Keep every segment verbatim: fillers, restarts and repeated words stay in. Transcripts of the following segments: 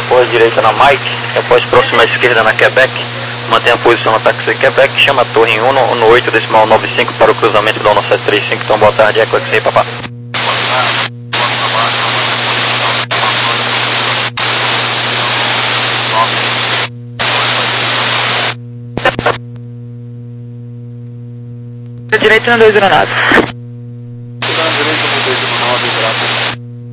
após direita na Mike, após próxima esquerda na Quebec, mantenha a posição no táxi Quebec, chama a torre em um no oito decimal nove cinco para o cruzamento da nove sete três cinco, então boa tarde, Eco X-Ray, papá. Direito no dois zero nove. Direito no dois zero nove, graças.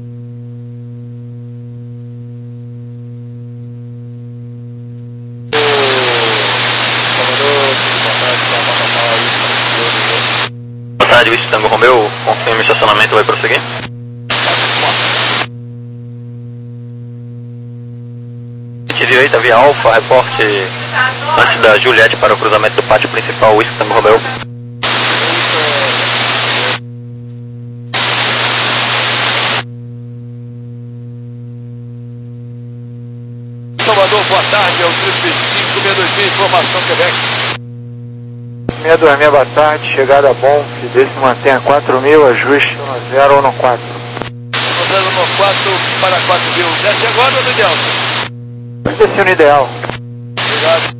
Boa tarde, Whisky Tango Romeo, confirme o estacionamento, vai prosseguir? Direita via Alfa, reporte antes da Juliette para o cruzamento do pátio principal, Whisky Tango Romeo. Salvador, boa tarde, é o triplo cinco seis dois seis, informação Quebec. seis dois seis, boa tarde, chegada bom, desse mantenha quatro mil, ajuste no zero no quatro. zero no quatro para quatro mil, desce agora ou no ideal? Desce no ideal. Obrigado.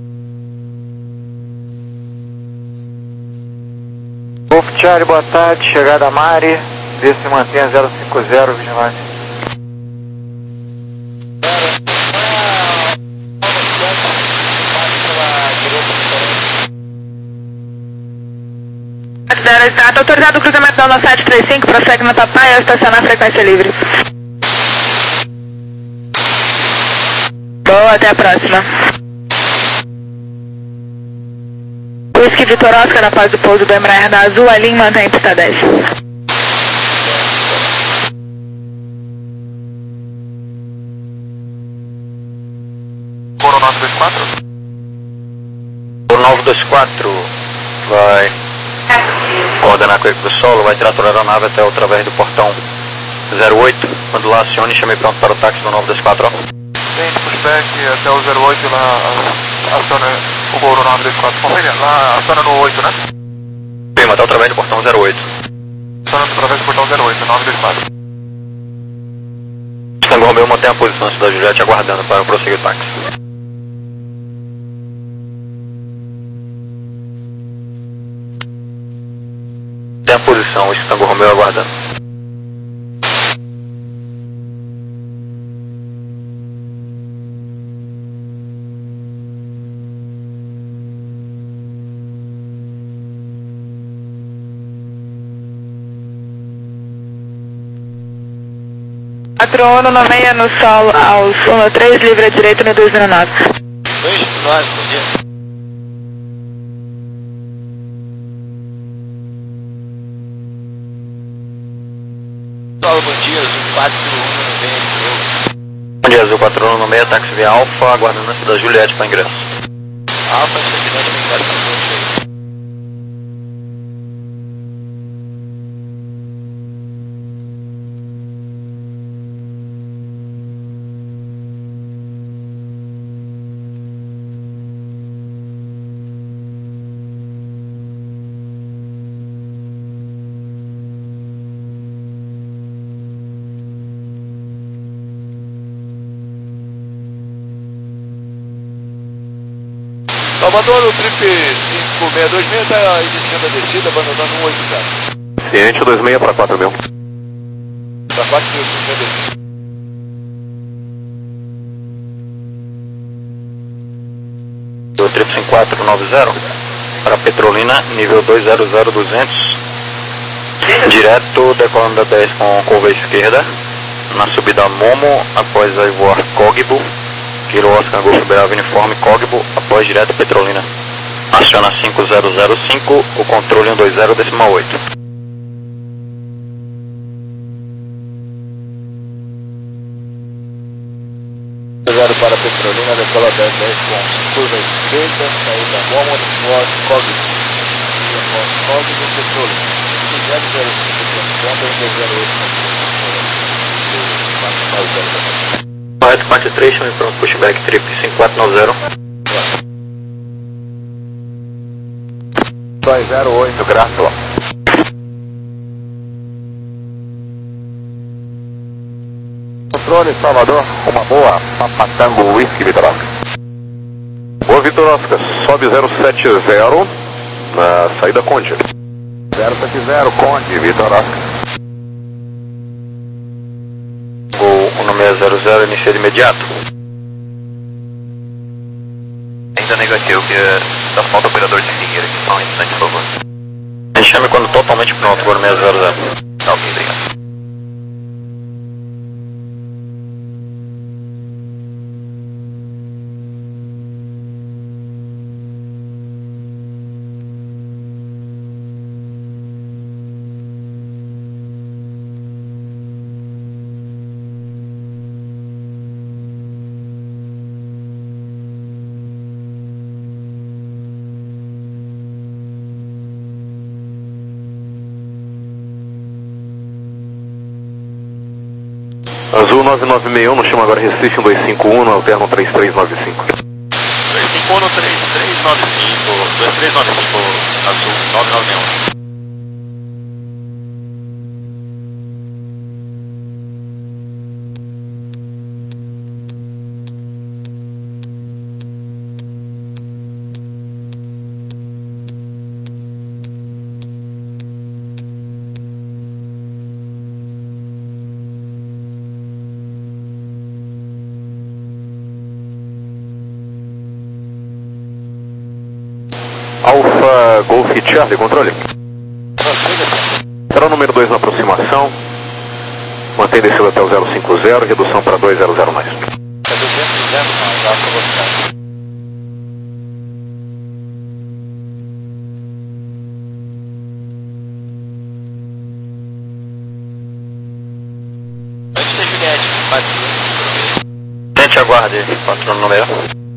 Golf Charlie, boa tarde, chegada Mari, desse mantenha zero cinco zero, vigilante. Está autorizado o cruzamento da nove sete três cinco, prossegue na Tapaia, estacionar a frequência livre. Boa, até a próxima. Whisky Vitor Oscar, na paz do pouso do Embraer da Azul, a linha mantém pista dez. Coro nove dois quatro. Coro nove dois quatro, vai coordenar com ele para o solo, vai tratorar a aeronave até através do portão zero oito, quando lá acione, chame pronto para o táxi do nove dois quatro. Tente pushback até o zero oito, lá aciona o Coro nove dois quatro, confere, lá aciona no oito, né? Sim, até através do portão zero oito. Aciona através do portão zero oito, nove dois quatro. Tango Romeo mantém a posição da Juliette aguardando para prosseguir o táxi. Tem a posição, o Tango Romeo aguardando. quatro um no meia no solo aos um três, livre à direita no dois zero nove. dois nove, bom dia. Bom dia, Azul quatro um no meio. Bom dia, Azul quatro um no meio, táxi via Alfa, aguardando antes da Juliette para ingresso. Alfa, chegando no ingresso para frente. Salvador, o trip cinco seis dois seis está iniciando a descida, abandonando um oito zero. Ciente dois seis para quatro mil. Para quatro mil, cinco seis Do trip cinco quatro nove zero para Petrolina, nível dois zero zero duzentos. Direto, decolando da dez com curva esquerda, na subida Momo, após aí voar Cogbo. Kilo Oscar Golf Bravo Uniforme Cogbo, após direto Petrolina. Aciona cinco zero zero cinco, o controle um dois zero decimal oito. zero para Petrolina, decola dez dez com curva esquerda, saída Momo, voar Cogbo. Cogbo, Petrolina. zero zero cinco, um dois zero oito. Correto, quatro três, chame pronto, pushback, trip cinco quatro nove zero. dois zero oito, graças. Controle Salvador, uma boa, Papatango Whisky Vitor Oscar. Boa Vitor Oscar, sobe zero sete zero na saída Conde. zero sete zero Conde, Vitor Oscar. Gol um seis zero zero, inicia de imediato. Ainda negativo, que só falta o operador de dinheiro aqui, só um instante, por favor. Me chame quando totalmente pronto, Gol seis zero zero. Tá ok, obrigado. Azul nove nove seis um, no chama agora Recife um dois cinco um, no alterno três três nove cinco. três cinco um no três três nove cinco, dois três nove cinco, Azul nove nove seis um. Alfa Golf Charlie, controle. Será o número dois na aproximação. Mantém descida até o zero cinco zero, redução para dois zero zero mais. Gente, aguarde, patrão número.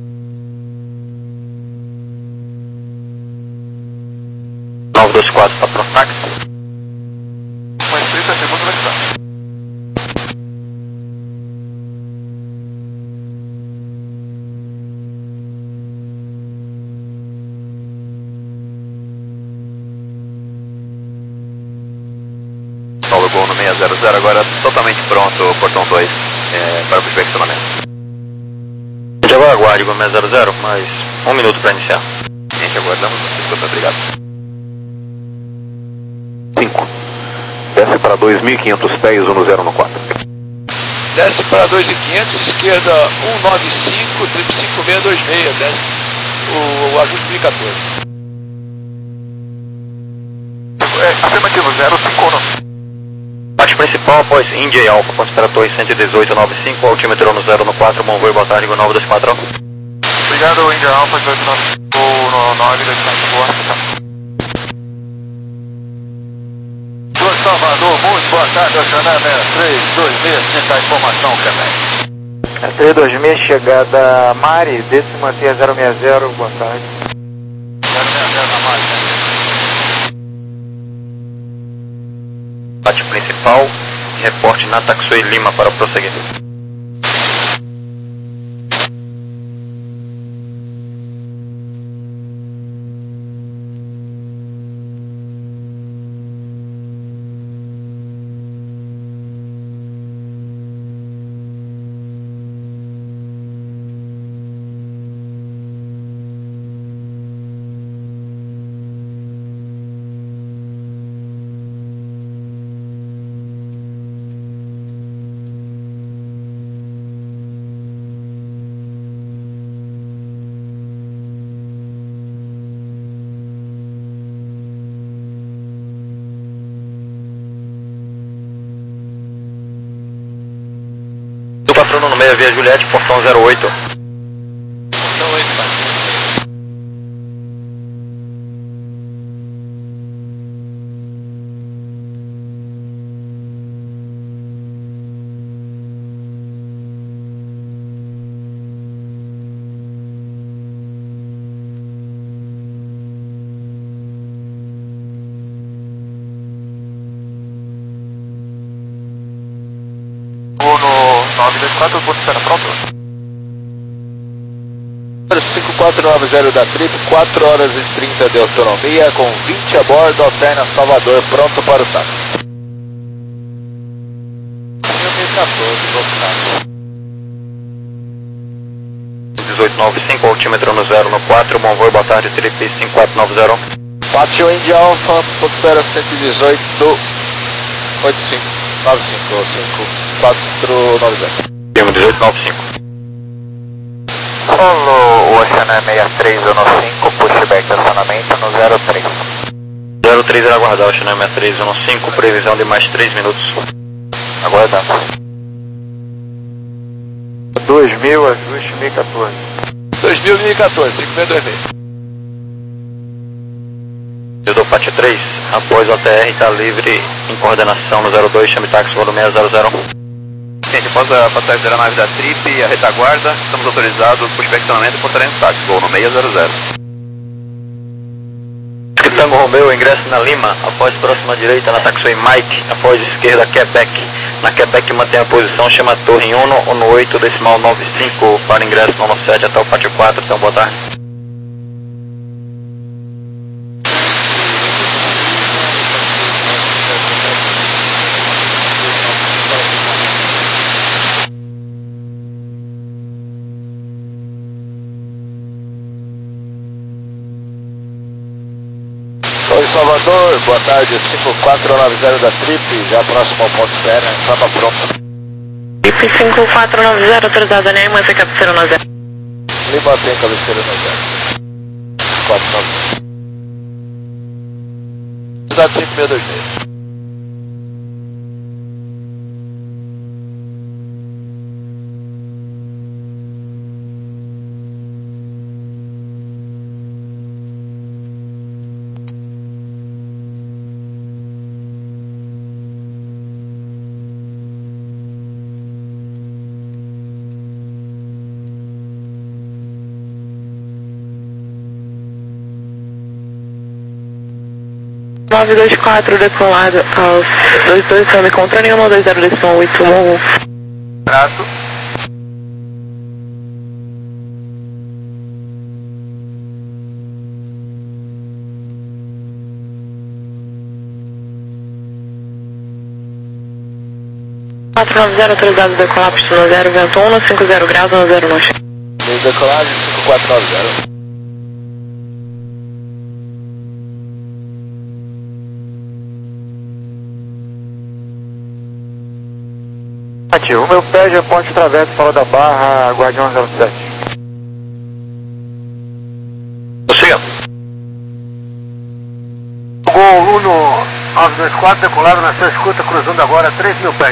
nove dois quatro, está pronto, táxi. Mais trinta segundos vai estar. Paulo Gol no seis zero zero, agora totalmente pronto, portão dois, é, para o perfeccionamento. Gente, agora aguarde, Gol seis zero zero, mais um minuto para iniciar. Gente, aguardamos, muito obrigado. cinco. Desce para dois mil e quinhentos pés, um zero no quatro. Desce para dois mil e quinhentos, esquerda um nove cinco, triplo cinco seis dois seis, desce o, o ajuste mil e quatorze. É, afirmativo, zero cinco um. Parte principal após India Alpha, consideratório cento e dezoito nove cinco, altímetro no zero no quatro, bom voo, boa tarde, Gol nove dois quatro. Obrigado, India Alpha, dezoito nove cinco, nove dois quatro, boa tarde. Salvador, muito boa tarde, Oceanária três dois seis, sinta a informação, Quebec. três dois seis, chegada Mari, desce e mantenha zero seis zero, boa tarde. zero seis zero na Mari, Parte principal, reporte na Taxui Lima para prosseguir. Patrono no meio, via Juliette, portão zero oito. Portão oito, pai. nove dois quatro, ponto está pronto? cinco quatro nove zero da Trip, quatro horas e trinta de autonomia, com vinte a bordo, alterna Salvador, pronto para o táxi. mil e quatorze, voltar. nove cinco, altímetro no zero no quatro, bom voo, boa tarde, Trip cinco quatro nove zero. Pátio Indy Alpha, Foxtrot cento e dezoito, oito cinco nove cinco, cinco quatro nove zero. Firme dezoito nove cinco. Solo, Oceano seis três um cinco, pushback acionamento no zero três. zero três era aguardar, Oceano seis três um cinco, previsão de mais três minutos. Aguardando. dois mil, ajuste mil e quatorze. dois mil e quatorze, cinco seis dois seis. Eu dou Pátio três, após o A T R, está livre em coordenação no zero dois, chame táxi, voo seis zero zero. Gente, após a passagem da nave da Trip e a retaguarda, estamos autorizados por inspecionamento e portaremos táxi, voo no seis zero zero. Tango Romeo, ingresso na Lima, após próxima direita na taxway Mike, após esquerda Quebec. Na Quebec mantém a posição, chama Torre um, no oito, decimal nove cinco, para ingresso no sete até o Pátio quatro, então boa tarde. Oi, Salvador, boa tarde, cinco quatro nove zero da Trip, já próximo ao ponto zero, samba pronta. Trip cinco quatro nove zero, autorizada nem mais a cabeceira no zero. Lima tem cabeceira no zero. quatro nove zero. Cidade cinco seis dois seis. nove dois quatro, decolado aos dois dois, estão me encontrando em um dois zero, decisão oito, um. Trato. quatro nove zero, autorizado decolar, pistão zero, vento um, cinco zero graus, no zero nós. Meio decolagem cinco quatro nove zero. Ativo, meu pé já ponte traverso, fora da barra, Guardião zero sete. Prossiga. Gol Uno nove dois quatro, decolado na sua escuta, cruzando agora três mil pés.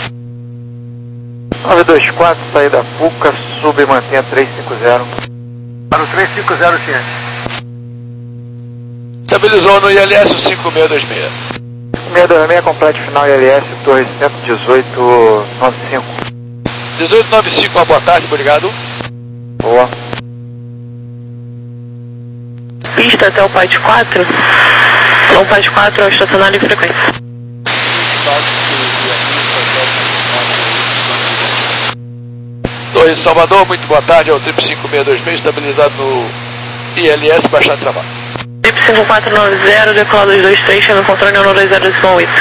nove dois quatro, saída Puca, sub e mantenha três cinco zero. Para o três cinco zero, ciente. Estabilizou no I L S cinco seis dois seis. seis dois seis, complete final I L S, torre cento e dezoito, nove cinco. dezoito nove cinco, uma boa tarde, obrigado. Boa. Pista até o Pátio quatro. Não Pátio quatro, ao estacionário e frequência. Torre Salvador, muito boa tarde, é o Trip cinco seis dois seis, estabilizado no I L S, baixar trabalho. Trip cinco quatro nove zero, decolado dois dois três, chama controle no dois zero, decisão oito.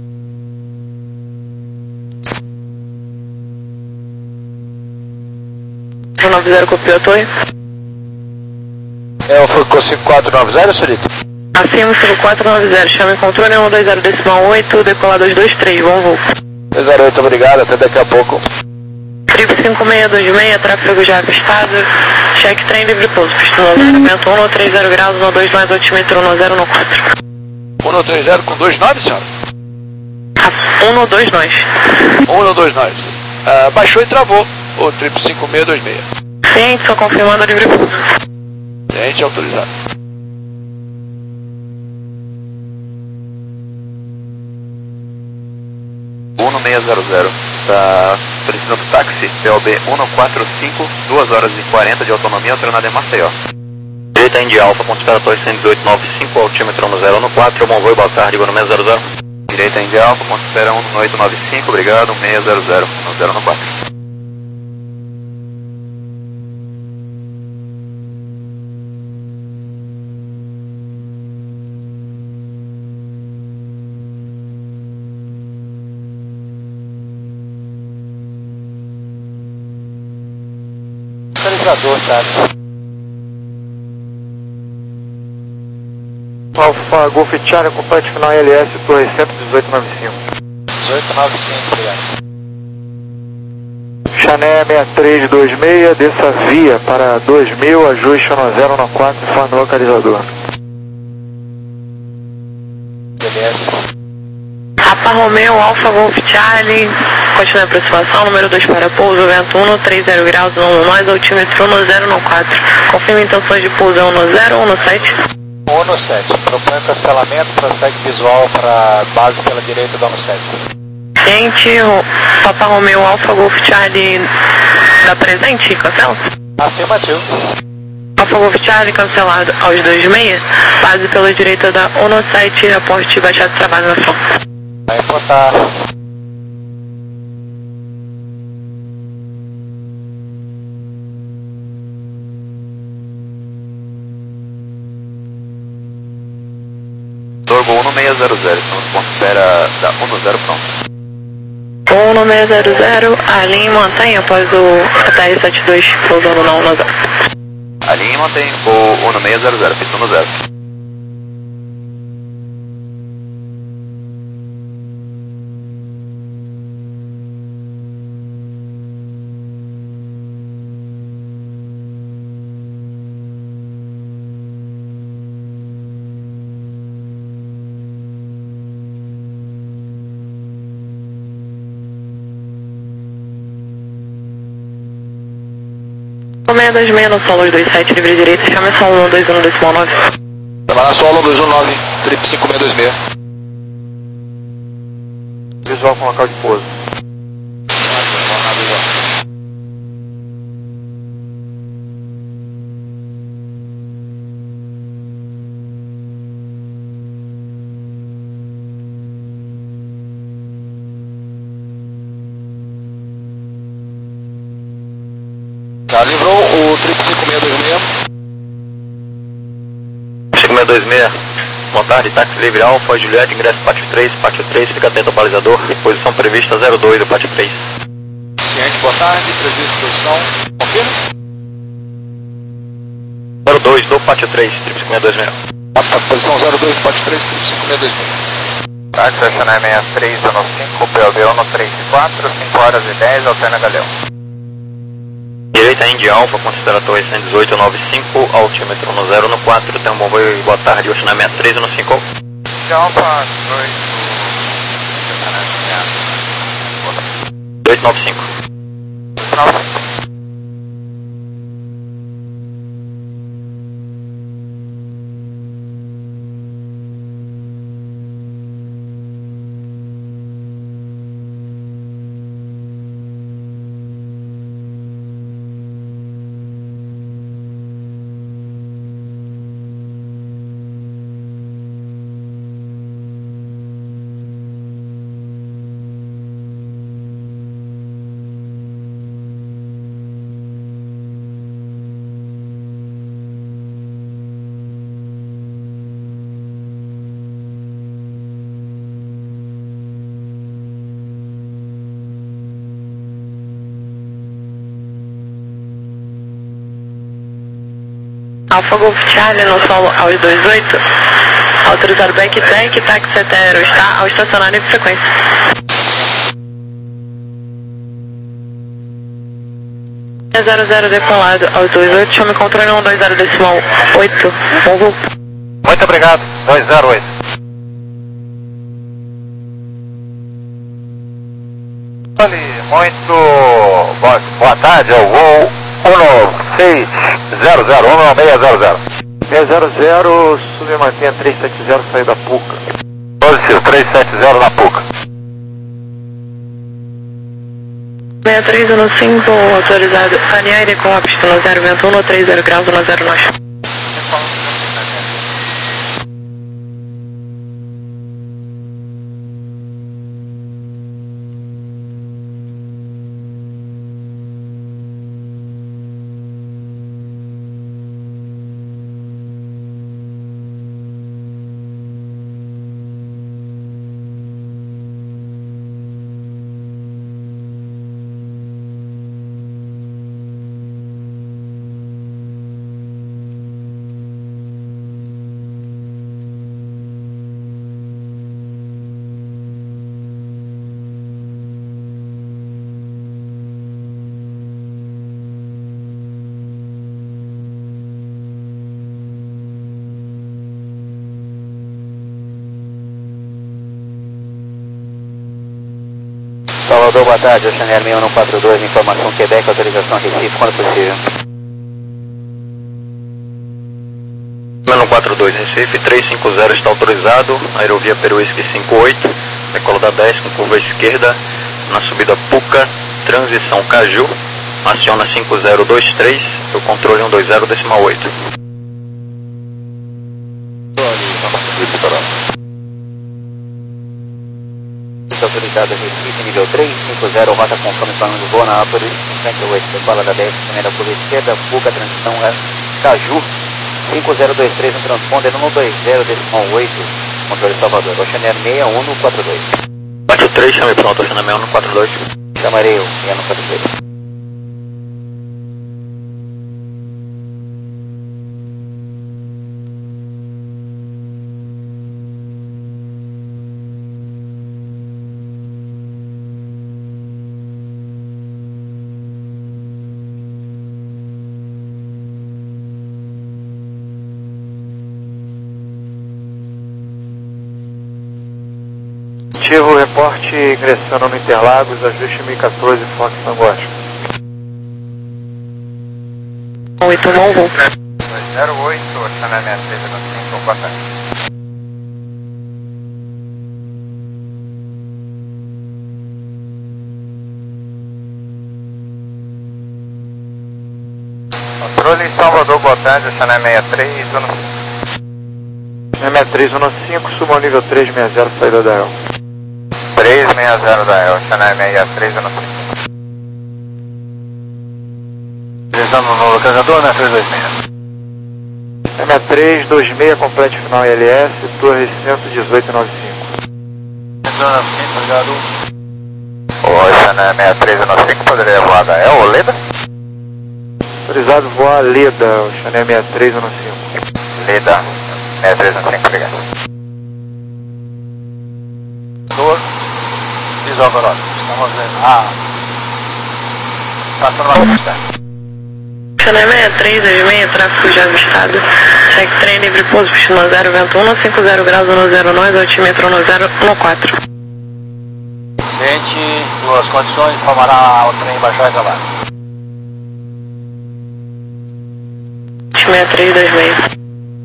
nove zero, copiou a torre. É o Furco cinco quatro nove zero, senhorita? Acima cinco quatro nove zero, chama controle no dois zero, decimal oito, decolado dois dois três, bom voo. dois zero oito, obrigado, até daqui a pouco. Trip cinco seis dois seis, tráfego já avistado, check trem livre pouso, pista no zero, vento um, três zero graus, no dois mais, altímetro no zero no quatro. um três zero com dois nove, senhora? um no dois nós. um dois nove. Ah, baixou e travou o Trip cinco seis dois seis. Ciente, só confirmando o livre pouso. Gente autorizado. um seis zero zero. Está solicitando táxi, P O B um quatro cinco, duas horas e quarenta de autonomia, alternada em Maceió. Direita Indy Alpha, ponto esperatório cento e dezoito nove cinco, altímetro no zero no quatro, bom voo, boa tarde, voo no seis zero zero. Direita Indy Alpha, ponto espera um oito nove cinco, obrigado, seis zero zero, no zero no quatro. Livrador, Charlie. Alfa Golf Charlie, complete final L S, torre cento e dezoito noventa e cinco. dezoito noventa e cinco, obrigado. Chané seis três dois seis, desça via para dois mil, ajuste no zero no quatro, informe localizador. Beleza. Papa Romeo, Alfa Golf Charlie, continua a aproximação, número dois para pouso, vento um, trinta graus, um nós, altímetro um zero no quatro. Confirma intenções de pouso, um no zero, um no sete. um no sete. Propõe cancelamento, prossegue visual para base pela direita do um no sete. Gente, Papa Romeo, Alfa Golf Charlie, dá presente? Cancela? Afirmativo. Alfa Golf Charlie, cancelado aos dois seis, base pela direita da um no sete, raporte baixado de trabalho na frente. Vai botar. Torgo um seis zero zero, estamos com espera da um no zero pronto. um no seis zero zero, alinhe e mantém após o T R setenta e dois pousando na um no zero. Alinhe e mantém o um no seis zero zero, pista no zero. seis dois seis no solo dois sete, livre direita, chama só um dois um decimal nove. Trabalhar solo dois um nove, trip cinco seis dois seis. Visual com local de pouso. Já livrou o trip cinco seis dois seis. cinco seis dois seis, boa tarde, táxi livre Alfa, Juliette, ingresso pátio três, pátio três, fica atento ao balizador, posição prevista zero dois do pátio três. Ciente, boa tarde, previsto posição, confirma? zero dois do pátio três, trip cinco seis dois seis. A, a posição zero dois do pátio três, trip cinco seis dois seis. Táxi Chané seis três um cinco, P O B um no três quatro, cinco horas e dez, alterna Galeão. Direita Indy Alfa, considera a torre cento e dezoito noventa e cinco, altímetro no zero no quatro, tem um bom voo, boa tarde, Oceana seis três no cinco. Alfa dois nove cinco. Alfa Golf Charlie no solo aos dois oito, autorizado back tank, táxi hetero, está ao estacionário de frequência. zero zero decolado aos dois oito, chame controle um dois zero decimal oito, bom voo. Muito obrigado, dois zero oito. Muito boa, boa tarde, é o voo um seis zero zero, um seis zero zero. seis zero zero, submantenha três sete zero, saída da Puca. Positivo, três sete zero na Puca. seis três um cinco, autorizado Aniaire com a pista no zero vento um no trinta graus no zero nove. Salvador, boa tarde, Oceaneer seis um quatro dois, informação Quebec, autorização Recife, quando possível. seis um quatro dois, Recife, trezentos e cinquenta está autorizado, aerovia Peruísque cinquenta e oito, decola da dez com curva esquerda, na subida Puca, transição Caju, aciona cinco zero dois três, o controle cento e vinte decimal oito. Autorizado Recife, nível três cinco zero, rota conforme plano de voo na altura cinquenta e oito, decola da dez, primeira curva esquerda, Puca, transição Caju, cinco zero dois três, no transponder cento e vinte decimal oito, controle Salvador, Oceaneer seis um quatro dois. quatro três, chame pronto, Oceaneer seis um quatro dois. Chamarei o seis um quatro dois. Ativo, reporte ingressando no Interlagos, ajuste mil e quatorze, Fox Tango Oscar. oito, bom voo. zero oito, Oceaneer seis um cinco, boa tarde. Controle Salvador, boa tarde, Oceaneer sessenta e três, um cinco. Oceaneer três um cinco, suba ao nível três sessenta, saída da El. três sessenta da El, Oceaneer sessenta e três, um cinco. Utilizando no localizador, né, três dois seis. sessenta e três, vinte e seis, complete final I L S, torre cento e dezoito noventa e cinco. Obrigado. Oceaneer sessenta e três, um cinco, poderia voar da El ou Leda? Autorizado voar Leda, Oceaneer sessenta e três um cinco. Leda, sessenta e três, um cinco, obrigado. Dor, Isoborod, estamos vendo. Ah, passando uma pista. Oceaneer sessenta e três, dois seis, tráfego já avistado. Segue trem livre pouso, piscina zero, vento um, cinco zero graus, um zero nove, altímetro um zero um quatro. Gente, duas condições, informará o trem baixar e trabalho. sessenta e três, dois seis.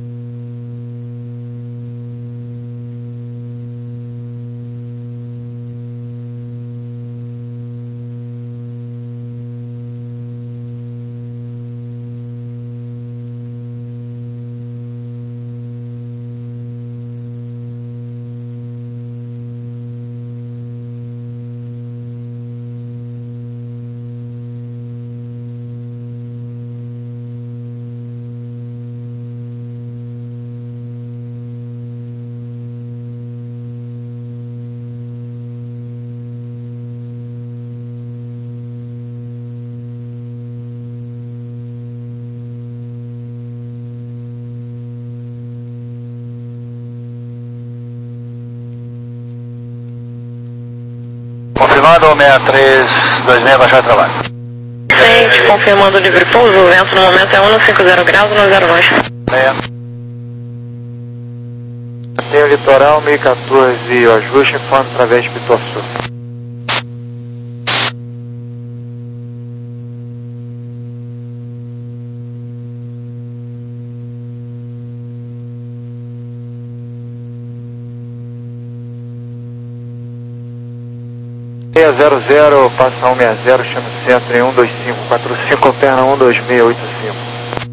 Confirmando o sessenta e três, dois seis, baixar e trabalho. Gente, confirmando o livre pouso, o vento no momento é um cinquenta graus, um zero nove. Tem o litoral mil e quatorze, o ajuste informe através de Pitorçu. seis zero zero, passa cento e sessenta, chama o centro em um dois cinco quatro cinco, perna um dois seis oito cinco.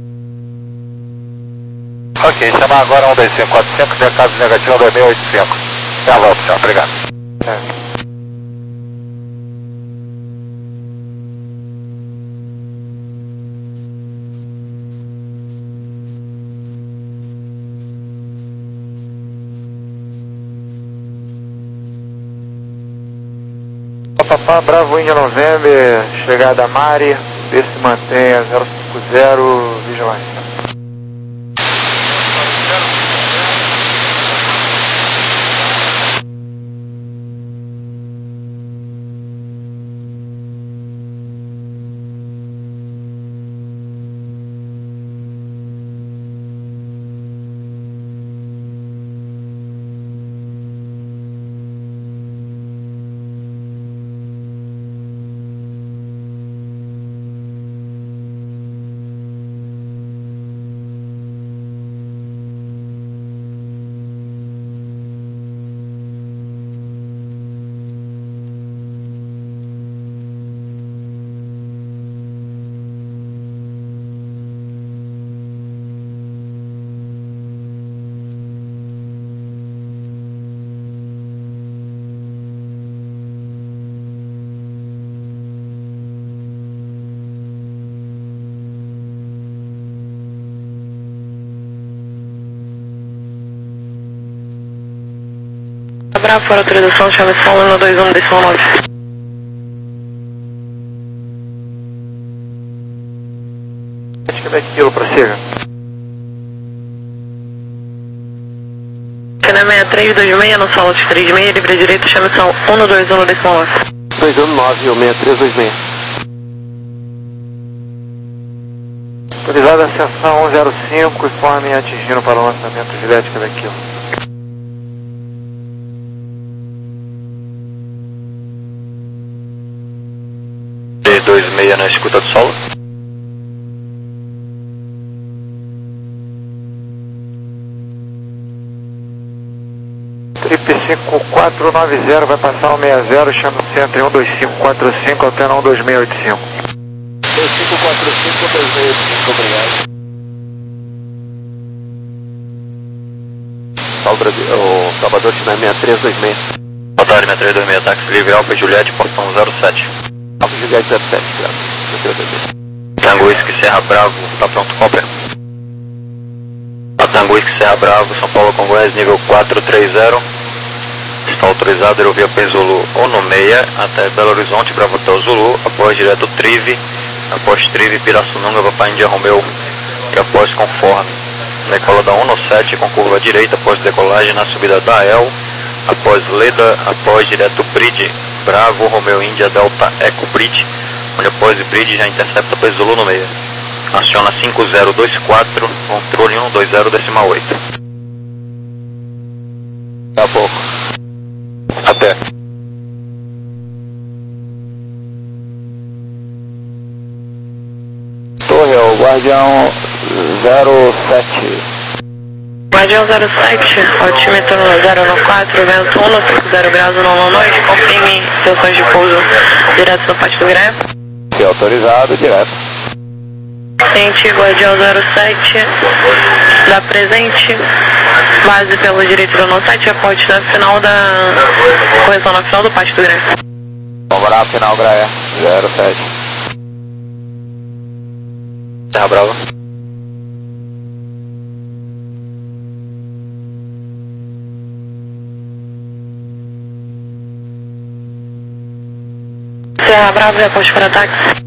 Ok, chamar agora um dois cinco quatro cinco, que é caso negativo um dois seis oito cinco. É a volta, senhor, obrigado. É. Papá, Bravo Índia November, chegada a Mari, vê se mantenha zero cinco zero, vigilância. Bravo, para autorização, chame som um dois um decimal nove. Quebec Kilo, prossiga. China seis três dois seis, no solo de três seis, livre direito, chame som um dois um decimal nove. dois um nove, seis três dois seis. Autorizada a seção um zero cinco, informe atingindo para o lançamento Juliette Quebec Kilo. D dois seis na escuta do solo. Trip cinco quatro nove zero vai passar o sessenta, chama o centro em um dois cinco quatro cinco, altena um dois seis oito cinco. dois cinco quatro cinco, dois seis oito cinco, obrigado. Salve, o Salvador, China seis três dois seis. Boa tarde, seis três dois seis, táxi livre, Alfa Juliette, portão zero sete. Alfa Juliette zero sete, graças. Tango Whisky Serra Bravo, tá pronto, Copper. A Tango Whisky Serra Bravo, São Paulo Congonhas, nível quatro três zero. Está autorizado a aerovia Penzulu Ono seis até Belo Horizonte, Bravo Hotel Zulu, após direto Trive, após Trive, Pirassununga, Papai India Romeu e após conforme. Decola da Ono sete com curva direita, após decolagem na subida da El, após Leda, após direto Bridge, Bravo, Romeu India, Delta Eco Bridge, onde após Bridge já intercepta Penzulu no meio. Aciona cinco zero dois quatro, controle um dois zero decimal oito. Daqui a pouco. Até. Torre, é o Guardião zero sete. Guardião zero sete, altímetro zero quatro, vento um, zero graus no noite, confirme intenções de pouso direto no Pátio do Greve. Se autorizado, direto. Ciente, Guardião zero sete, dá presente, base pelo direito do nosso site, aporte na final da correção na final do Pátio do Greve. Vamos lá, final Graia, zero sete. Serra Brava. Serra Brava, aposto para ataque.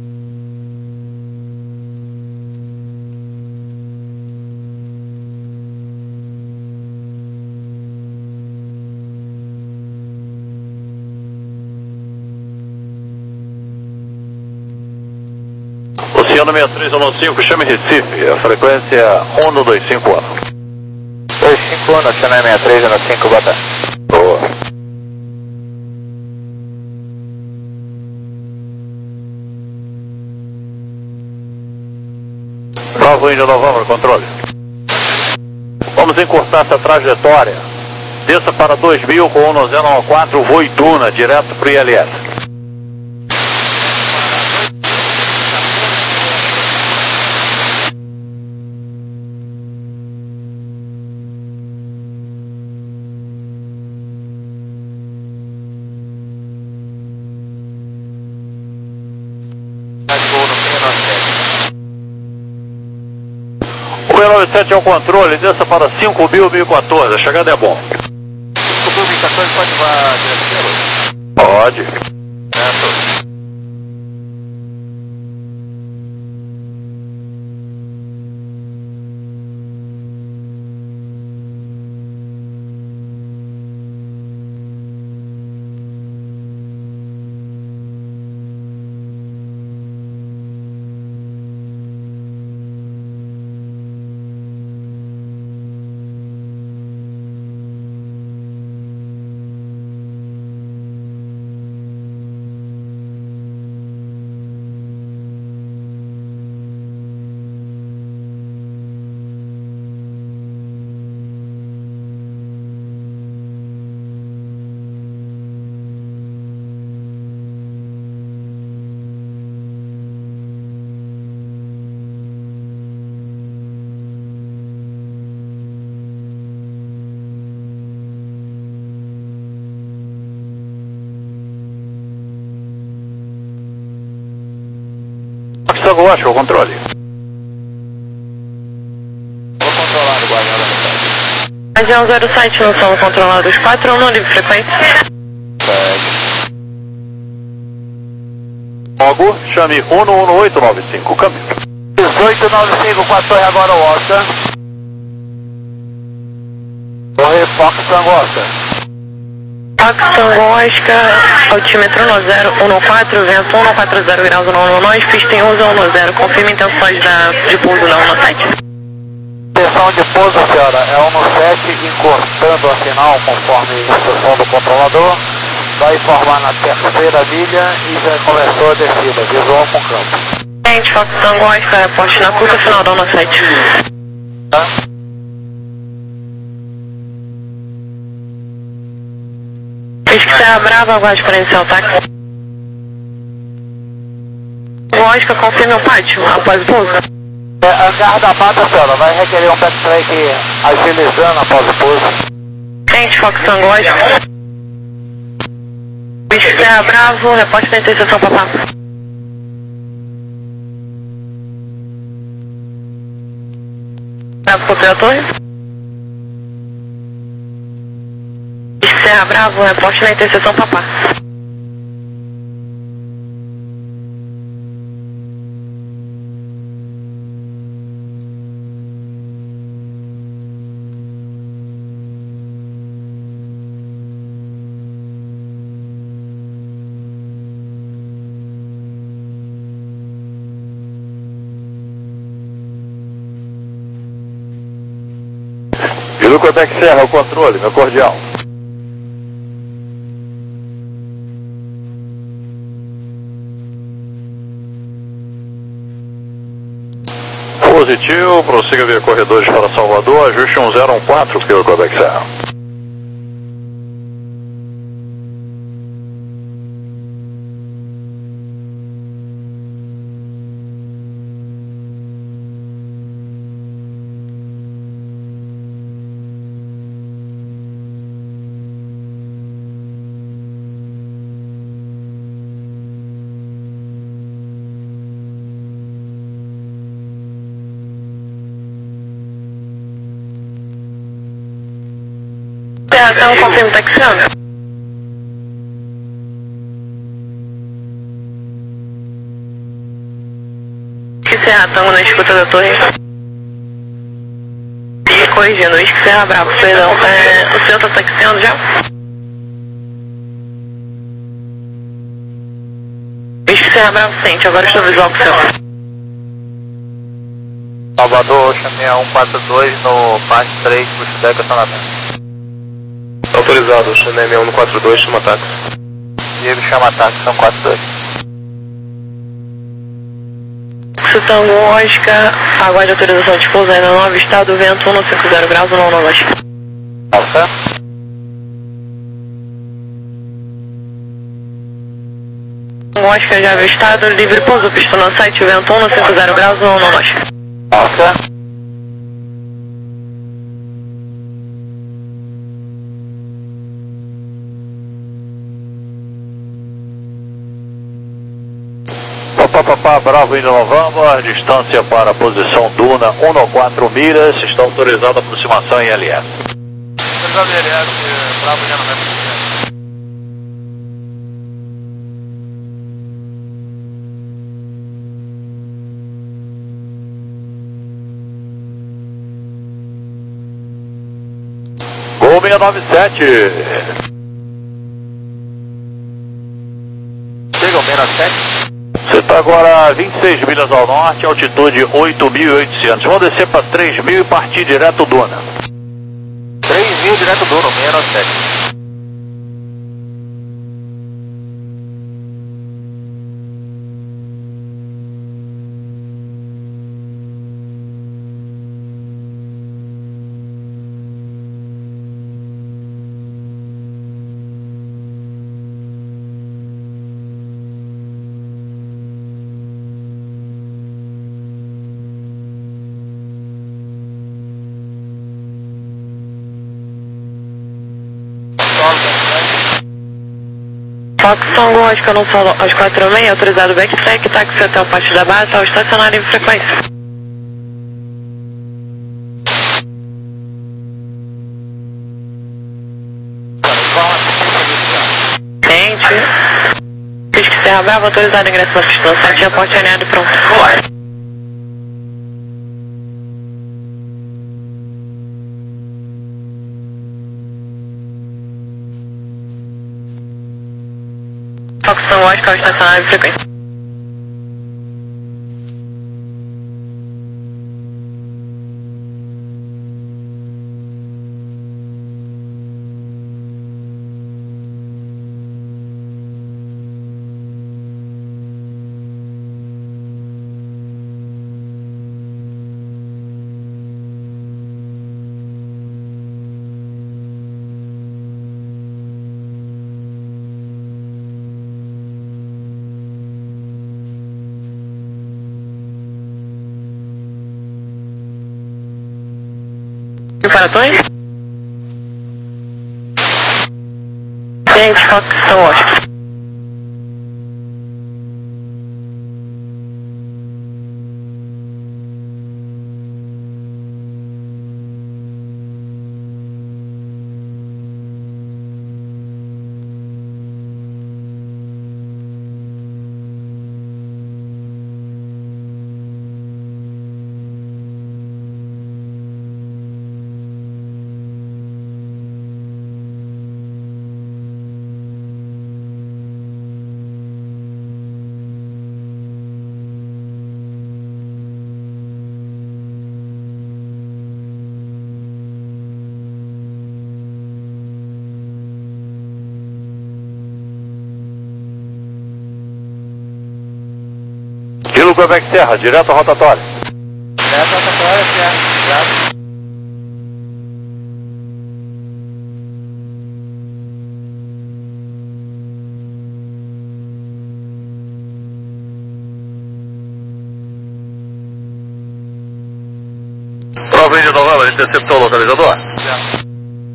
Oceano seis três um cinco, chame Recife, a frequência um dois cinco um. dois cinco um, Oceano seis três um cinco, bota. Boa. Bravo Índio Novembro, controle. Vamos encurtar essa trajetória. Desça para dois mil com um zero quatro, voo Ituna, direto para o I L S. O B nove sete é o controle, desça para cinco mil, mil e quatorze, a chegada é bom. cinco mil, mil e quatorze pode voar direto? Pode. Certo. Sango Oscar, o controle. Vou controlar o Guardião da Cidade. Região zero sete, não são controlados quatro um no livre frequência. Logo, chame um um oito nove cinco, câmbio. dezoito nove cinco, quatro agora o Oscar. Corre, Fox Tango Oscar. Fox Tango Oscar, altímetro um zero um quatro, vento um quatro zero graus no nós, pista em uso um zero, confirma intenções da, de pouso da um sete. Intenção de pouso, senhora, é um sete, encostando a final conforme instrução do controlador. Vai informar na terceira milha e já começou a descida, visual com campo. Gente, Fox Tango Oscar, reporte na curta final da um sete. Tá? Pisca Serra Brava, aguarde para iniciar o táxi. Oscar, confirme o pátio, após o pouso. É, hangar da mata, senhora, vai requerer um backtrack agilizando após o pouso. Gente, Fox Tango Oscar. Pisca Serra Bravo, reporte na interseção Papá. Bravo, copiou a torre. Pisca Serra Bravo, reporte na interseção Papá. Viu quanto é que serra o controle, meu cordial? Positivo, prossiga via corredores para Salvador, ajuste um zero um quatro pelo Quebec Serra. Serra, confirma taxiando. Que Serra, estamos na escuta da torre. E corrigindo, isso que Serra Bravo, perdão. É, o senhor está taxiando já? Isso que Serra Bravo sente, agora estou visual com o senhor. Salvador, chamei a um quatro dois no parte três, puxo deck, acionamento. Autorizado, chamei a um quatro dois, chama táxi. Diego chama táxi, são quatro dois. Tango Oscar, aguarde autorização de pouso ainda nove, estado, vento um cinco zero graus, não não Oscar. Nossa. Oscar já avistado, livre pouso, pista no site, vento um cinco zero graus, não não Oscar. Nossa. Papapá, Bravo indo Novamba, distância para a posição Duna um a quatro milhas, está autorizada a aproximação em L S. Autorizado em L S, Bravo já não vai. Gol seiscentos e noventa e sete. Chega o seiscentos e noventa e sete. Você está agora a vinte e seis milhas ao norte, altitude oito mil e oitocentos. Vamos descer para três mil e partir direto Duna. três mil direto Duna, seiscentos e noventa e sete. Fox Tango Oscar não solo aos quatro e meia, autorizado backtrack, táxi até o pátio da base, ao estacionário em frequência. Serra Brava, autorizado ingresso na pista sete, reporte alinhado e pronto. Foxtrot Oscar, estacionário de frequência. Paratões? Gente, Foxtrot Oscar. Kilo Quebec Serra, direto ao rotatório. Direto ao rotatório, certo. Prova Índia Novela, interceptou o localizador. Certo.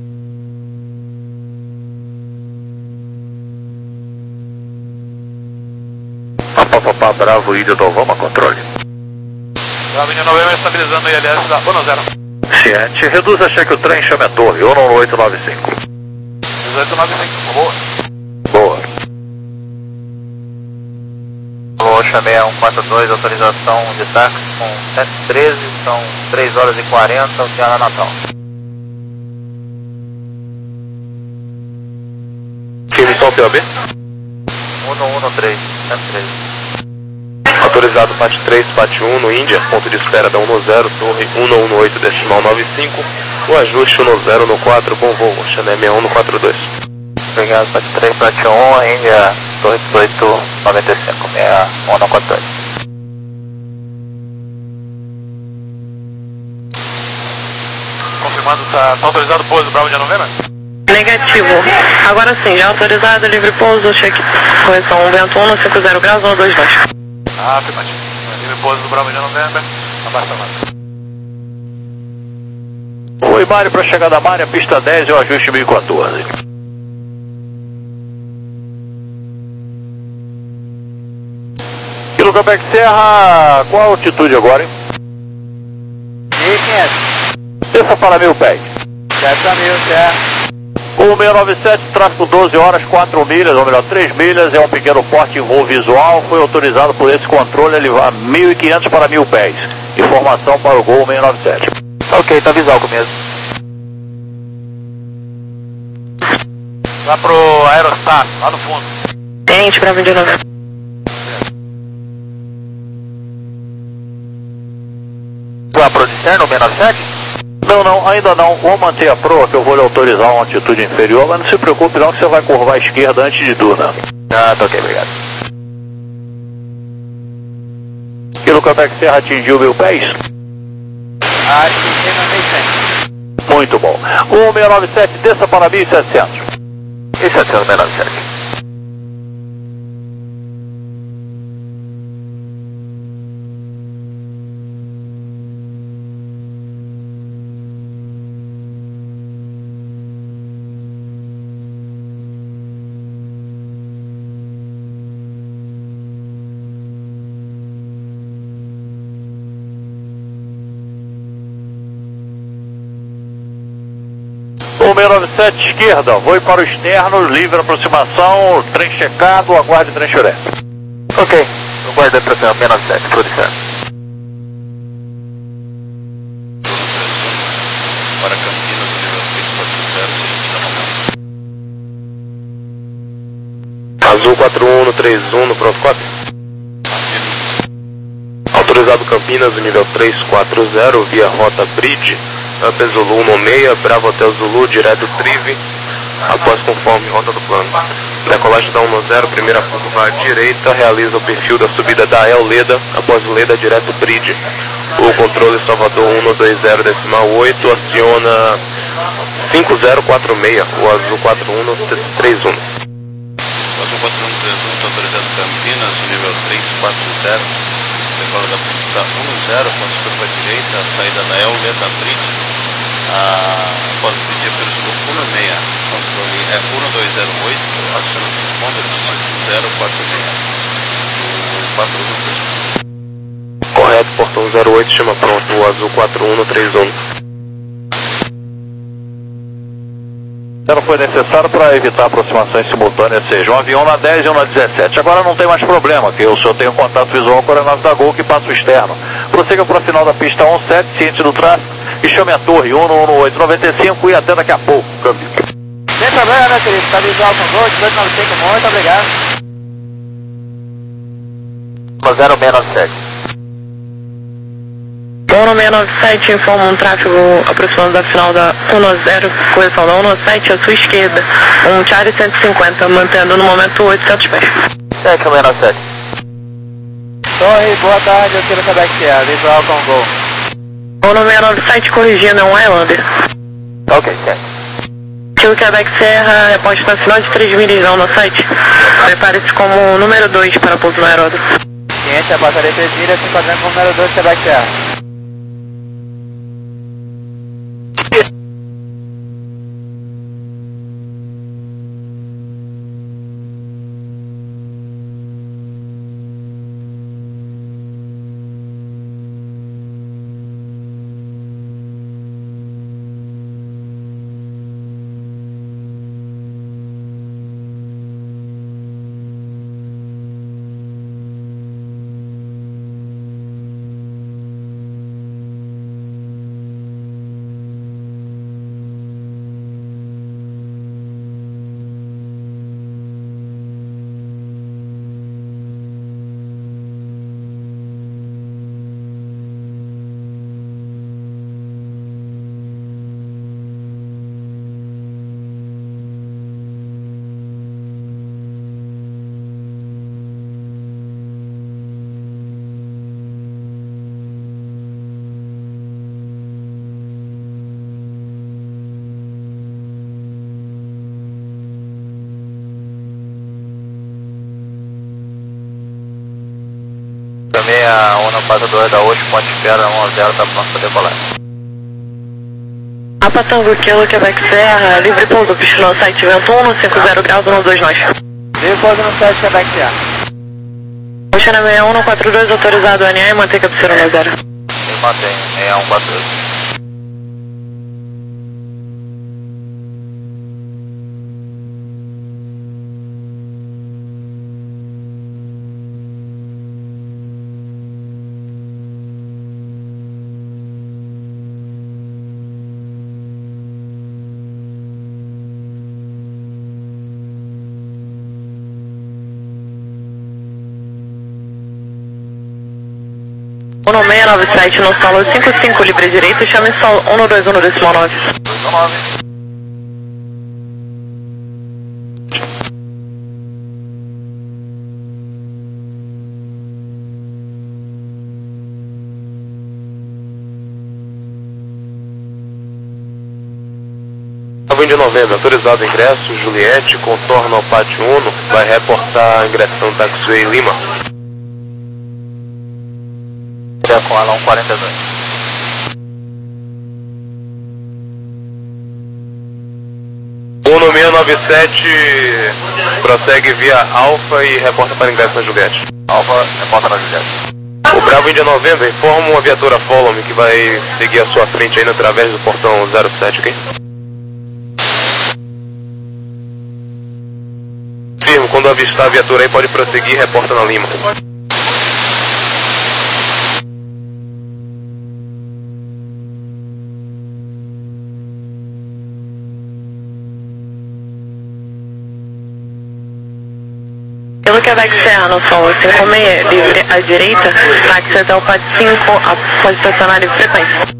Papapá, Bravo, Índia Novela, controle. Bravo Índia Novela estabilizando o I L S da Bono Zero. Ciente, reduz a cheque o trem, chame a torre, um nove oito nove cinco. dezoito nove cinco, boa. Boa. Roxa seis um quatro dois, autorização de táxi com cento e treze, são três horas e quarenta, o Ceará Natal. Emissão P O B? um um três, cento e treze. Autorizado P A T três, P A T um no Índia, ponto de espera da um zero, torre um um oito, decimal nove cinco, o ajuste um zero no quatro, bom voo, Chanel sessenta e um no quatro dois. Obrigado, P A T três, P A T um, Índia, torre dezoito, noventa e cinco, sessenta e um no quatro dois. Confirmando, tá, tá autorizado o pouso Bravo Índia Novela? Negativo. Agora sim, já autorizado, livre pouso, cheque, correção um vento um no cinco zero graus, um dois dois. Ah, afirmativo. Livre pouso do Bravo Índia November, abaixo da Oi, Mário, para chegar da Mária, pista dez e o ajuste mil e quatorze. Kilo Quebec Serra, qual a altitude agora, hein? mil e quinhentos. Desça para mil pés. Desce a mil, certo. um seis nove sete, tráfego doze horas, quatro milhas, ou melhor, três milhas, é um pequeno porte em voo visual, foi autorizado por esse controle a levar mil e quinhentos para mil pés. Informação para o Gol seis nove sete. Ok, tá visual mesmo. Lá pro Aerostar, lá no fundo. Gente, Bravo Índia Novela. Lá pro Discerno, seis nove sete? Não, não, ainda não. Vou manter a proa que eu vou lhe autorizar uma altitude inferior, mas não se preocupe não que você vai curvar à esquerda antes de Duna. Ah, tá ok, obrigado. Kilo Quebec Serra atingiu mil pés? Acho que tem na mil e cem. Muito bom. um seis nove sete, desça para mil e setecentos. mil e setecentos, seis nove sete. um seis nove sete, esquerda, vou para o externo, livre aproximação, trem checado, aguarde trem churé. Ok, aguardando para cima, menos sete, tudo certo. Para Campinas, nível três quatro zero, Azul quatro um no três um no pronto quatro. Autorizado Campinas, nível três quatro zero, via rota Bridge, Up Zulu um seis, Bravo Hotel Zulu, direto Trive, após conforme rota do plano. Decolagem da um zero, primeira curva à direita, realiza o perfil da subida da El Leda, após Leda direto Bridge. O controle Salvador um dois zero decimal oito aciona cinco zero quatro seis, o Azul quatro um no três um. Azul quatro um três um, autorizado Campinas, nível três quatro zero, decola da pista um zero, após curva à direita, saída da El Leda Bridge, após pedir pelo Sul um seis, controle é um dois zero oito, aciona o transponder cinco zero quatro seis, o quatro um no três um. Correto, portão zero oito, chama pronto, o Azul quatro um no três um. Não foi necessário para evitar aproximações simultâneas, seja um avião na dez e um na dezessete. Agora não tem mais problema, que o senhor tem um contato visual com a aeronave da Gol que passa o externo. Prossiga para a final da pista um sete, ciente do tráfego, e chame a torre um um oito nove cinco e até daqui a pouco. Câmbio. Sem problema, meu querido, está visual com Gol, dois nove cinco, muito obrigado. zero seis nove sete. um seis nove sete informa um tráfego aproximando da final da um zero, correção da um sete à sua esquerda, um Charlie cento e cinquenta, mantendo no momento oitocentos pés. sete seis nove sete. Torre, boa tarde, eu quero saber que é, visual com Gol. um seis nove sete corrigindo, é um Highlander. Ok, certo. Kilo Quebec Serra, reposta na final de três milhas no site. Prepare-se como número dois para pouso no aeródromo. Ciência, passaria três milhas, se fazendo com o número dois, Quebec Serra. Chamei a ONU Passador da Oeste, ponte espera um zero, tá pronto para decolar. Apa Tango Kilo Quebec Serra, livre pouso, pista no site vento um, cinco zero graus, um dois nós. Livre pouso no site Quebec Serra. Oceana sessenta e um no quatro dois, autorizado A N A e mantém captura no zero. Ele mantém, sessenta e um quatro dois. um seis nove sete no solo cinco cinco, livre direito, chame solo um dois um decimal nove. nove de novembro, autorizado ingresso, Juliette, contorno ao pátio Uno, vai reportar a ingressão Taxiway Lima. Com a um quarenta e dois. um seis nove sete prossegue via Alfa e reporta para ingresso na Juliette. Alfa, reporta na Juliette. O Bravo Índia Novembro informa uma viatura Follow Me que vai seguir à sua frente ainda através do portão zero sete, ok? Firmo, quando avistar a viatura aí, pode prosseguir, reporta na Lima. Pelo Quebec Serra, no solo cinco seis, livre à direita, táxi até o P A D cinco, pode estacionar livre frequência.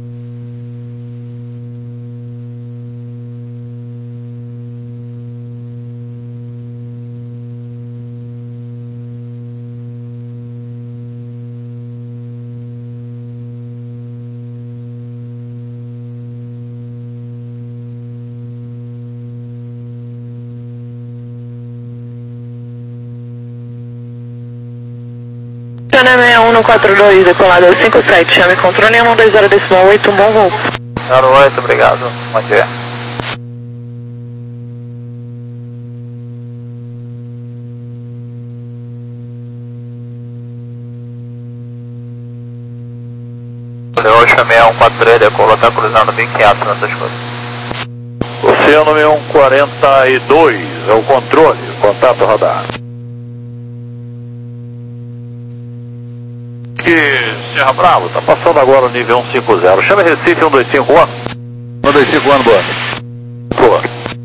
seis um um quatro dois, decolado cinco sete, chame controle um dois zero decimal oito, um bom voo. zero oito, obrigado. Bom dia. Leocha seis um quatro três, decola, está cruzando bem quieto nessas coisas. Oceano seis um quarenta e dois, é o controle, contato radar. Serra Bravo, está passando agora o nível cento e cinquenta. Chama Recife um dois cinco um. um dois cinco um, boa. Boa.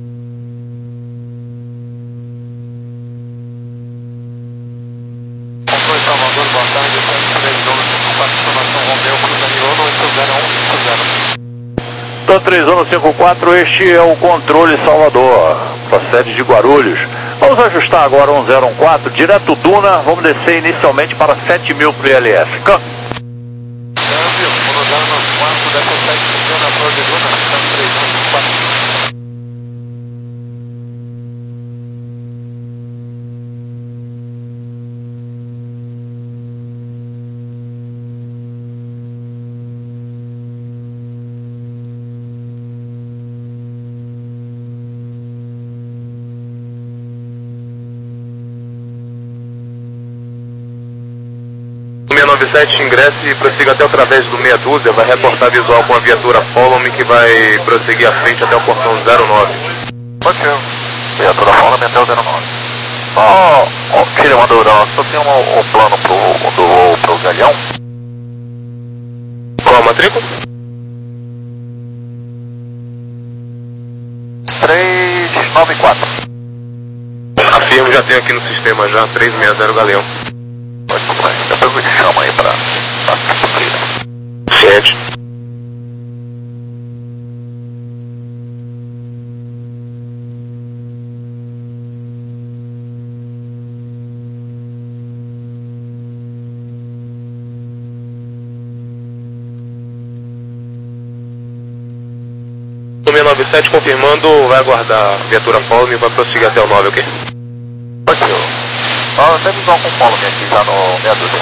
Controle Salvador, boa tarde. três um quatro, informação Romeu, cruzamento oito zero um cinco zero. Então três um cinco quatro, este é o controle Salvador, procede de Guarulhos. Vamos ajustar agora um zero um quatro, direto Duna, vamos descer inicialmente para sete mil para o I L S. Can. seis nove sete, ingresse e prossiga até através do meia dúzia, vai reportar visual com a viatura Follow Me que vai prosseguir à frente até o portão zero nove. Ok, viatura Follow Me até o zero nove. Só, oh, tira uma dúvida, só tem um, um plano pro, do, pro Galhão? Qual a matrícula? três nove quatro. Afirmo, já tem aqui no sistema já, três seis zero Galeão. Muito bem, depois me chama aí pra, pra cumprir. Ciente. seis nove sete confirmando, vai aguardar a viatura Follow Me e vai prosseguir até o nove, ok? Ok. Nós temos algum Follow Me aqui já no meia dúzia.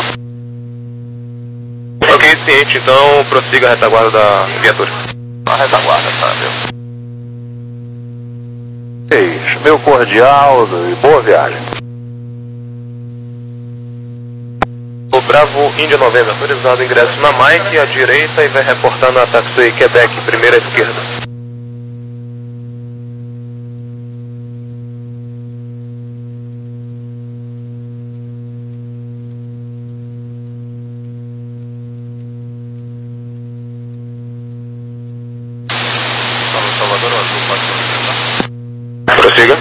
Ok, ciente, então prossiga a retaguarda da viatura. Na retaguarda, tá, viu? Eis, meu cordial e boa viagem. O Bravo Índia noventa, autorizado o ingresso na Mike à direita e vai reportar na Taxi Quebec, primeira à esquerda. Prossiga.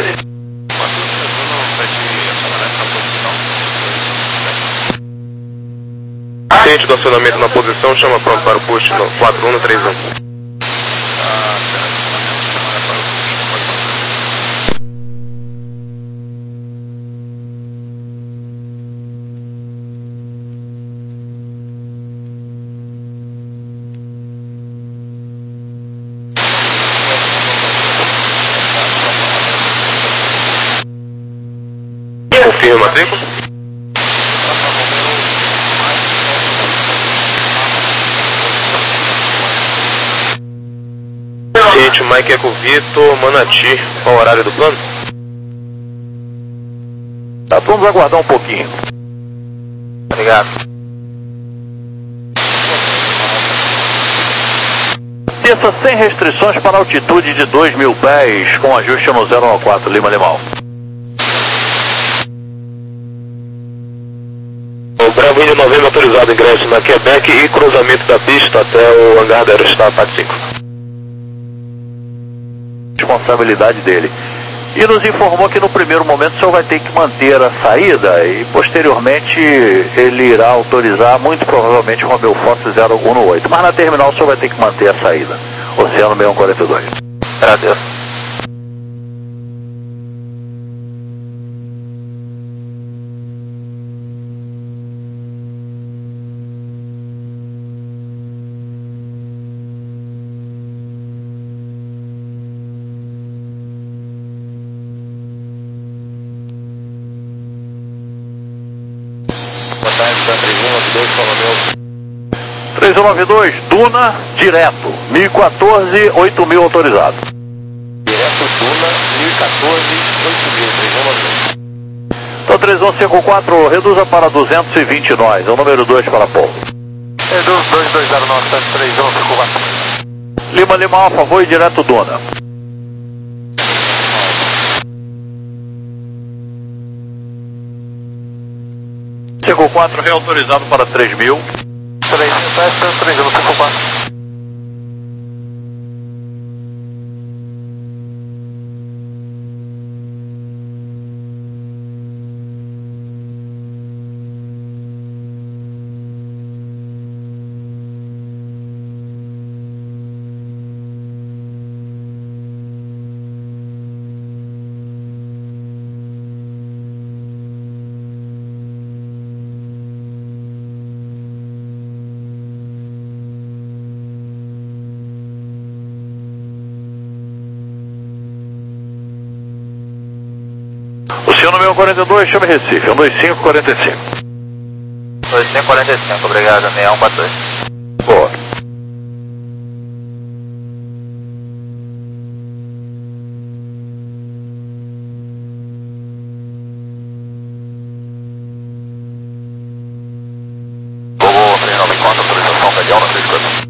Ciente do acionamento na posição, chama pronto para o push no quatro um três um. Confirma a matrícula. Ciente, Mike Eco Vitor, Manati, qual o horário do plano? Tá, vamos aguardar um pouquinho. Obrigado. Desça sem restrições para altitude de dois mil pés, com ajuste no zero um quatro, Lima Limão. Bravo Índio Novembro autorizado ingresso na Quebec e cruzamento da pista até o hangar da Aerostar P A C cinco. Responsabilidade dele. E nos informou que no primeiro momento o senhor vai ter que manter a saída e posteriormente ele irá autorizar, muito provavelmente, Romeo Fox zero um oito. Mas na terminal o senhor vai ter que manter a saída. Oceano seis um quatro dois. Agradeço. três um nove dois, Duna, direto, mil e quatorze, oito mil autorizado. Direto Duna, mil e quatorze, oito mil, três um nove dois. Então três um cinco quatro, reduza para duzentos e vinte nós, é o número dois para Paulo. Reduz dois dois zero nove, três um cinco quatro. Lima Lima Alfa, voo direto Duna. cinco quatro, reautorizado para três mil. três mil, três um cinco quatro. Oceano seis um quatro dois, chame Recife, um dois cinco quatro cinco. dois cinco quatro cinco, obrigado, seis um quatro dois. Boa. Gol três nove quatro, autorização medial na três quatro.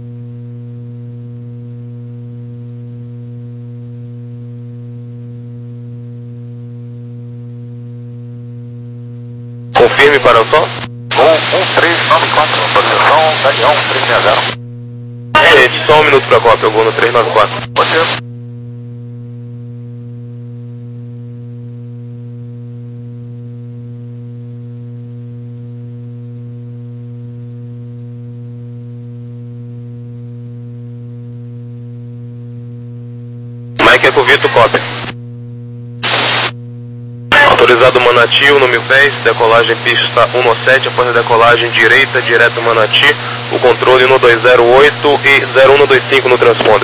Confirme para o som. Gol um três nove quatro, autorização Daniel três seis zero. Gente, só um minuto para a cópia, eu vou no três nove quatro. Pode ser. Mike Ecovito, cópia. Autorizado Manati, o número dez, decolagem pista um sete, após a decolagem direita, direto Manati, o controle um dois zero oito e zero um dois cinco no transponder.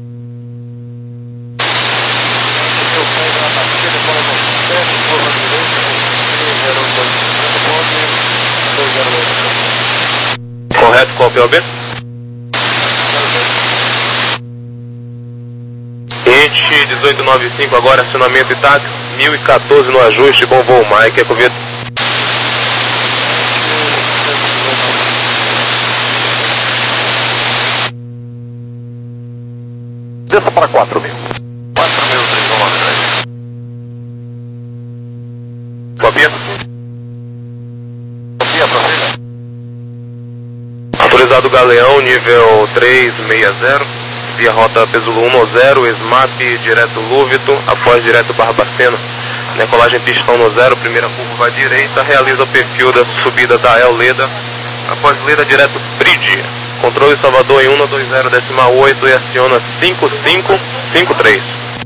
Correto, cópia O B? Int dezoito noventa e cinco, agora acionamento e táxi, mil e quatorze no ajuste, bom voo, Mike, Ecovito. Desça para quatro mil. quatro mil, três um nove três. Copia? Copia, prossiga. Autorizado Galeão, nível três seis zero, via rota Pesulo um zero, S M A P, direto Lúvito, após direto Barbacena. Decolagem pista um zero, primeira curva à direita, realiza o perfil da subida da El Leda, após Leda direto Bridge. Controle Salvador em um dois zero decimal oito e aciona cinco cinco cinco três.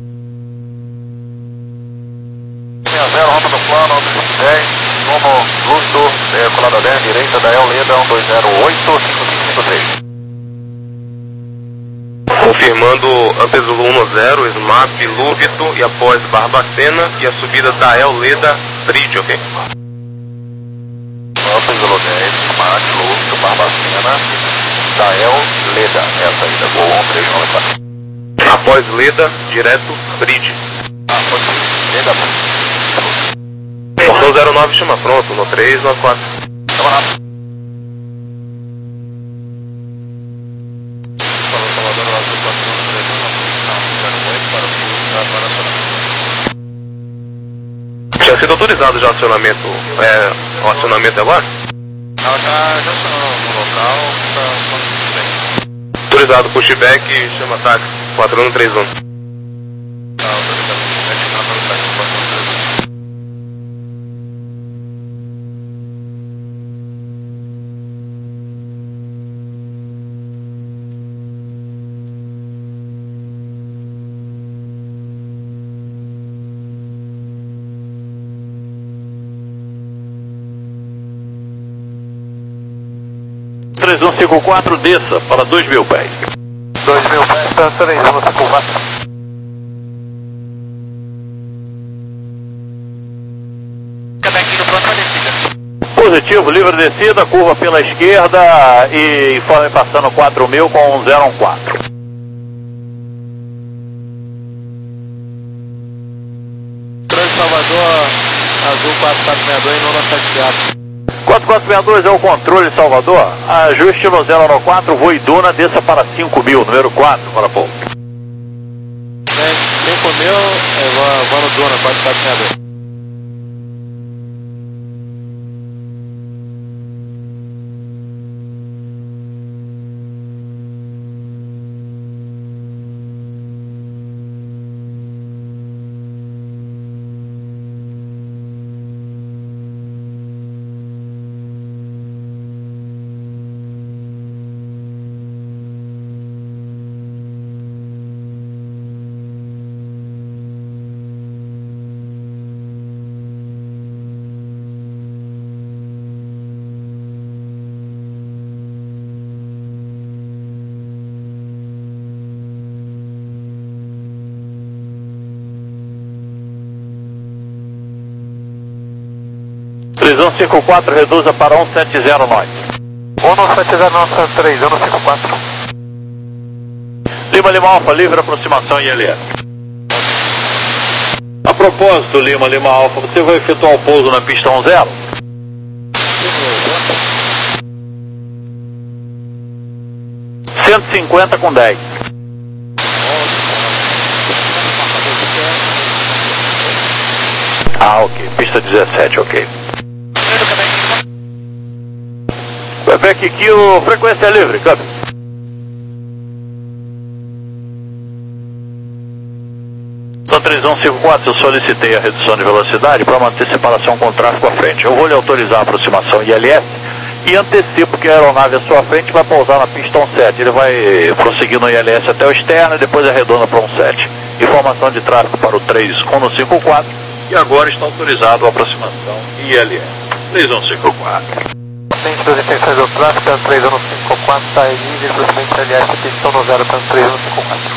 seis zero, rota do plano, dez, rumo Lúvito, decolada dez, direita da El Leda, um dois zero oito, cinco cinco cinco três. Confirmando Ampezulo um zero, S M A P, Lúvito e após Barbacena e a subida da El Leda Bridge, ok? Ampezulo dez, S M A P, Lúvito, Barbacena, da El Leda, é a saída, gol um três nove quatro. Após Leda, direto Bridge. Ah, pode ser, Leda, Portão zero nove chama pronto, no três nove quatro. tamo rápido. Tinha sido autorizado já o acionamento, é, o acionamento agora? Ela tá já no local, tá falando bem. Autorizado pushback, chama táxi quatro um três um. Tá, autorizado pushback, chama para o táxi quatro um três um. três um cinco quatro, desça para dois mil pés. dois mil pés para três um cinco quatro. Quebec no plano para descida. Positivo, livre descida, curva pela esquerda e informe passando quatro mil com zero um quatro. Trans Salvador, azul quatro quatro seis dois, não sete quatro. quatro quatro seis dois é o controle Salvador, ajuste no zero um quatro, voe Duna, desça para cinco mil, número quatro, para pouco. cinco mil, é, vou, vou no Duna, quatro quatro seis dois. três um cinco quatro, reduza para um sete zero nove. um sete zero nove três um cinco quatro. Lima Lima Alfa, livre aproximação I L S. A propósito, Lima Lima Alfa, você vai efetuar o pouso na pista um zero? cento e cinquenta com dez. Ah, ok. Pista dezessete, ok. Quebec Kilo, frequência livre, câmbio. São três um cinco quatro, eu solicitei a redução de velocidade para manter separação com o tráfego à frente. Eu vou lhe autorizar a aproximação I L S e antecipo que a aeronave à sua frente vai pousar na pista um sete. Ele vai prosseguir no I L S até o externo e depois arredonda para um sete. Informação de tráfego para o três um cinco quatro e agora está autorizado a aproximação I L S. três um cinco quatro. Frente das intenções do tráfego, três um cinco quatro, está livre, procedimento I L S, pistão no zero, três um cinco quatro.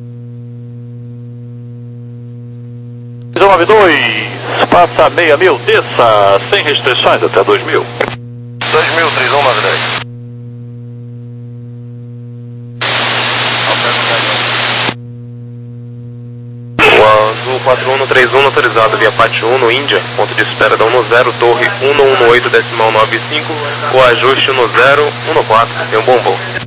três um nove dois, passa meia mil, desça sem restrições até dois mil. dois mil, três um nove dois. Azul quatro um três um autorizado via Pátio um no Índia, ponto de espera da um zero, torre um um oito decimal nove cinco, o ajuste no zero um quatro, tem um bom voo.